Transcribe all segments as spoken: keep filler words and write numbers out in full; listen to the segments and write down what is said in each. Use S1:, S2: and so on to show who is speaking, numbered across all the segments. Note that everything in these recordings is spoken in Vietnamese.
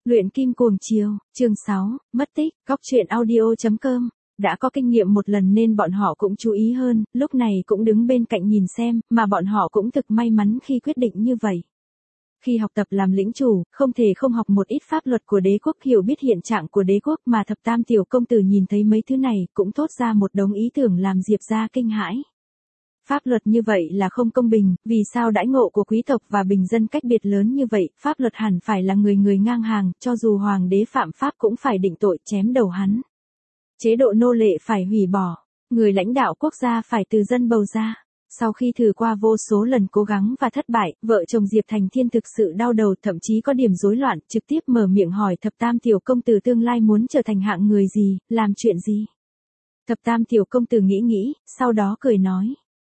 S1: Luyện kim cuồng chiều, chương sáu, mất tích, góc truyện audio chấm com. Đã có kinh nghiệm một lần nên bọn họ cũng chú ý hơn, lúc này cũng đứng bên cạnh nhìn xem, mà bọn họ cũng thực may mắn khi quyết định như vậy. Khi học tập làm lĩnh chủ, không thể không học một ít pháp luật của đế quốc, hiểu biết hiện trạng của đế quốc, mà thập tam tiểu công tử nhìn thấy mấy thứ này, cũng thốt ra một đống ý tưởng làm Diệp gia kinh hãi. Pháp luật như vậy là không công bình, vì sao đãi ngộ của quý tộc và bình dân cách biệt lớn như vậy, pháp luật hẳn phải là người người ngang hàng, cho dù hoàng đế phạm pháp cũng phải định tội chém đầu hắn. Chế độ nô lệ phải hủy bỏ, người lãnh đạo quốc gia phải từ dân bầu ra. Sau khi thử qua vô số lần cố gắng và thất bại, vợ chồng Diệp Thành Thiên thực sự đau đầu, thậm chí có điểm rối loạn, trực tiếp mở miệng hỏi thập tam tiểu công tử tương lai muốn trở thành hạng người gì, làm chuyện gì. Thập tam tiểu công tử nghĩ nghĩ, sau đó cười nói.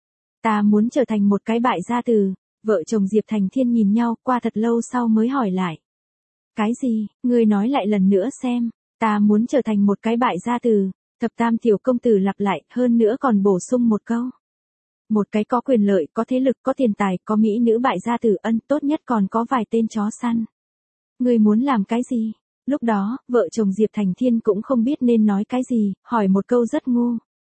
S1: Ta muốn trở thành một cái bại gia tử. Vợ chồng Diệp Thành Thiên nhìn nhau, qua thật lâu sau mới hỏi lại. Cái gì, ngươi nói lại lần nữa xem. Ta muốn trở thành một cái bại gia tử. Thập tam tiểu công tử lặp lại, hơn nữa còn bổ sung một câu. Một cái có quyền lợi, có thế lực, có tiền tài, có mỹ nữ bại gia tử, ân, tốt nhất còn có vài tên chó săn. Ngươi muốn làm cái gì? Lúc đó, vợ chồng Diệp Thành Thiên cũng không biết nên nói cái gì, hỏi một câu rất ngu.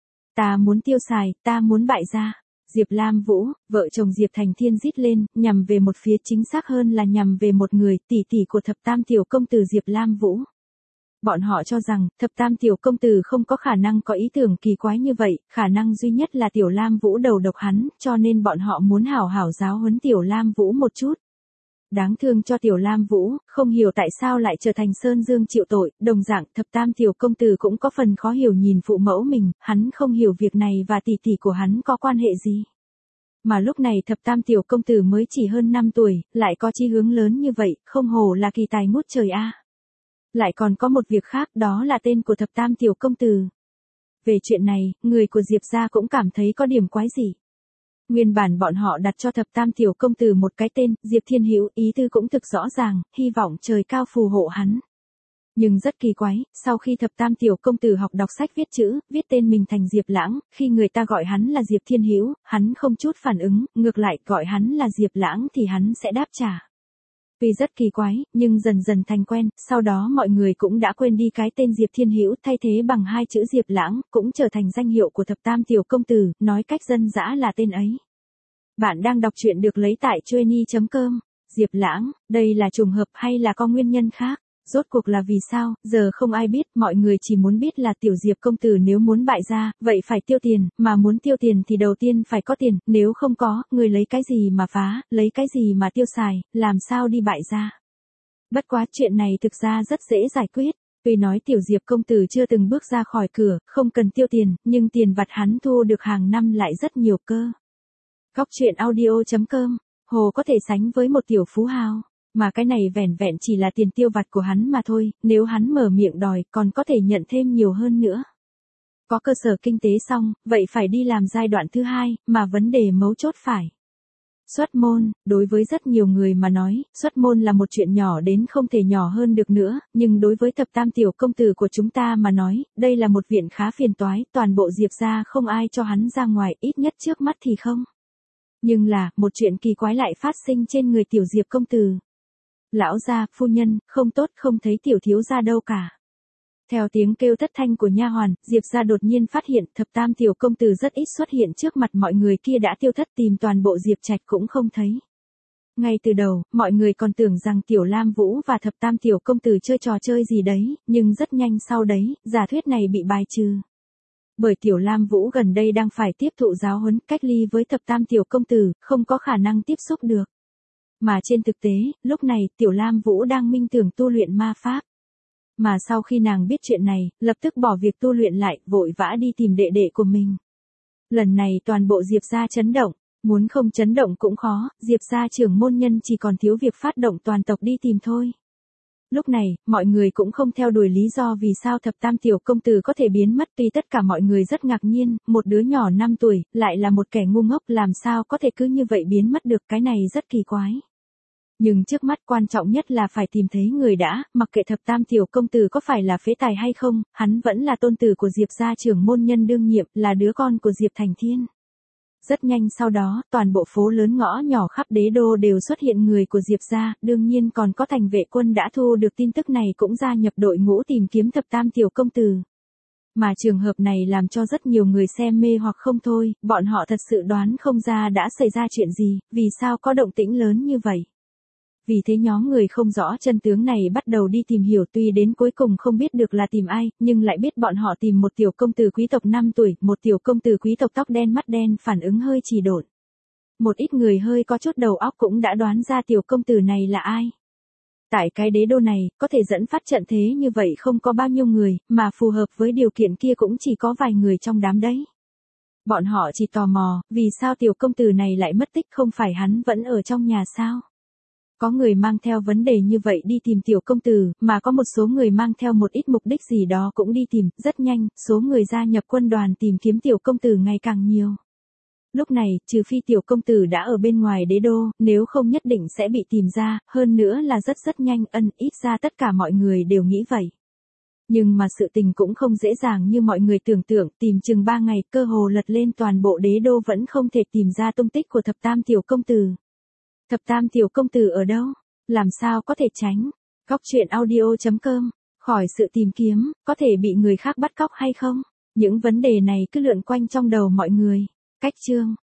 S1: Ta muốn tiêu xài, ta muốn bại gia. Diệp Lam Vũ, vợ chồng Diệp Thành Thiên rít lên, nhằm về một phía, chính xác hơn là nhằm về một người, tỷ tỷ của thập tam tiểu công tử Diệp Lam Vũ. Bọn họ cho rằng, thập tam tiểu công tử không có khả năng có ý tưởng kỳ quái như vậy, khả năng duy nhất là tiểu Lam Vũ đầu độc hắn, cho nên bọn họ muốn hảo hảo giáo huấn tiểu Lam Vũ một chút. Đáng thương cho tiểu Lam Vũ, không hiểu tại sao lại trở thành Sơn Dương chịu tội, đồng dạng thập tam tiểu công tử cũng có phần khó hiểu nhìn phụ mẫu mình, hắn không hiểu việc này và tỷ tỷ của hắn có quan hệ gì. Mà lúc này thập tam tiểu công tử mới chỉ hơn năm tuổi, lại có chí hướng lớn như vậy, không hổ là kỳ tài ngút trời a. Lại còn có một việc khác, đó là tên của thập tam tiểu công tử. Về chuyện này, người của Diệp gia cũng cảm thấy có điểm quái dị. Nguyên bản bọn họ đặt cho thập tam tiểu công tử một cái tên, Diệp Thiên Hữu, ý tư cũng thực rõ ràng, hy vọng trời cao phù hộ hắn. Nhưng rất kỳ quái, sau khi thập tam tiểu công tử học đọc sách viết chữ, viết tên mình thành Diệp Lãng, khi người ta gọi hắn là Diệp Thiên Hữu, hắn không chút phản ứng, ngược lại gọi hắn là Diệp Lãng thì hắn sẽ đáp trả. Vì rất kỳ quái, nhưng dần dần thành quen, sau đó mọi người cũng đã quên đi cái tên Diệp Thiên Hữu, thay thế bằng hai chữ Diệp Lãng, cũng trở thành danh hiệu của thập tam tiểu công tử, nói cách dân dã là tên ấy. Bạn đang đọc truyện được lấy tại chueny chấm com. Diệp Lãng, đây là trùng hợp hay là có nguyên nhân khác? Rốt cuộc là vì sao, giờ không ai biết, mọi người chỉ muốn biết là tiểu Diệp công tử nếu muốn bại gia, vậy phải tiêu tiền, mà muốn tiêu tiền thì đầu tiên phải có tiền, nếu không có, người lấy cái gì mà phá, lấy cái gì mà tiêu xài, làm sao đi bại gia. Bất quá chuyện này thực ra rất dễ giải quyết, tuy nói tiểu Diệp công tử chưa từng bước ra khỏi cửa, không cần tiêu tiền, nhưng tiền vặt hắn thu được hàng năm lại rất nhiều cơ. Góc truyện audio chấm com, hồ có thể sánh với một tiểu phú hào. Mà cái này vẻn vẹn chỉ là tiền tiêu vặt của hắn mà thôi, nếu hắn mở miệng đòi còn có thể nhận thêm nhiều hơn nữa. Có cơ sở kinh tế xong, vậy phải đi làm giai đoạn thứ hai, mà vấn đề mấu chốt phải. Xuất môn, đối với rất nhiều người mà nói, xuất môn là một chuyện nhỏ đến không thể nhỏ hơn được nữa, nhưng đối với thập tam tiểu công tử của chúng ta mà nói, đây là một viện khá phiền toái, toàn bộ Diệp gia không ai cho hắn ra ngoài, ít nhất trước mắt thì không. Nhưng là, một chuyện kỳ quái lại phát sinh trên người tiểu Diệp công tử. Lão gia, phu nhân, không tốt, không thấy tiểu thiếu gia đâu cả. Theo tiếng kêu thất thanh của nha hoàn, Diệp gia đột nhiên phát hiện thập tam tiểu công tử rất ít xuất hiện trước mặt mọi người, kia đã tiêu thất, tìm toàn bộ Diệp trạch cũng không thấy. Ngay từ đầu, mọi người còn tưởng rằng tiểu Lam Vũ và thập tam tiểu công tử chơi trò chơi gì đấy, nhưng rất nhanh sau đấy, giả thuyết này bị bài trừ. Bởi tiểu Lam Vũ gần đây đang phải tiếp thụ giáo huấn, cách ly với thập tam tiểu công tử, không có khả năng tiếp xúc được. Mà trên thực tế, lúc này, tiểu Lam Vũ đang minh tưởng tu luyện ma pháp. Mà sau khi nàng biết chuyện này, lập tức bỏ việc tu luyện lại, vội vã đi tìm đệ đệ của mình. Lần này toàn bộ Diệp gia chấn động, muốn không chấn động cũng khó, Diệp gia trưởng môn nhân chỉ còn thiếu việc phát động toàn tộc đi tìm thôi. Lúc này, mọi người cũng không theo đuổi lý do vì sao thập tam tiểu công tử có thể biến mất, tuy tất cả mọi người rất ngạc nhiên, một đứa nhỏ năm tuổi, lại là một kẻ ngu ngốc, làm sao có thể cứ như vậy biến mất được, cái này rất kỳ quái. Nhưng trước mắt quan trọng nhất là phải tìm thấy người đã, mặc kệ thập tam tiểu công tử có phải là phế tài hay không, hắn vẫn là tôn tử của Diệp gia trưởng môn nhân đương nhiệm, là đứa con của Diệp Thành Thiên. Rất nhanh sau đó, toàn bộ phố lớn ngõ nhỏ khắp đế đô đều xuất hiện người của Diệp gia, đương nhiên còn có thành vệ quân đã thu được tin tức này cũng gia nhập đội ngũ tìm kiếm thập tam tiểu công tử. Mà trường hợp này làm cho rất nhiều người xem mê hoặc không thôi, bọn họ thật sự đoán không ra đã xảy ra chuyện gì, vì sao có động tĩnh lớn như vậy. Vì thế nhóm người không rõ chân tướng này bắt đầu đi tìm hiểu, tuy đến cuối cùng không biết được là tìm ai, nhưng lại biết bọn họ tìm một tiểu công tử quý tộc năm tuổi, một tiểu công tử quý tộc tóc đen mắt đen, phản ứng hơi trì độn. Một ít người hơi có chút đầu óc cũng đã đoán ra tiểu công tử này là ai. Tại cái đế đô này, có thể dẫn phát trận thế như vậy không có bao nhiêu người, mà phù hợp với điều kiện kia cũng chỉ có vài người trong đám đấy. Bọn họ chỉ tò mò, vì sao tiểu công tử này lại mất tích, không phải hắn vẫn ở trong nhà sao? Có người mang theo vấn đề như vậy đi tìm tiểu công tử, mà có một số người mang theo một ít mục đích gì đó cũng đi tìm, rất nhanh, số người gia nhập quân đoàn tìm kiếm tiểu công tử ngày càng nhiều. Lúc này, trừ phi tiểu công tử đã ở bên ngoài đế đô, nếu không nhất định sẽ bị tìm ra, hơn nữa là rất rất nhanh, ân, ít ra tất cả mọi người đều nghĩ vậy. Nhưng mà sự tình cũng không dễ dàng như mọi người tưởng tượng, tìm chừng ba ngày, cơ hồ lật lên toàn bộ đế đô vẫn không thể tìm ra tung tích của thập tam tiểu công tử. Thập tam tiểu công tử ở đâu? Làm sao có thể tránh? Góc truyện audio chấm com, khỏi sự tìm kiếm, có thể bị người khác bắt cóc hay không? Những vấn đề này cứ lượn quanh trong đầu mọi người. Cách chương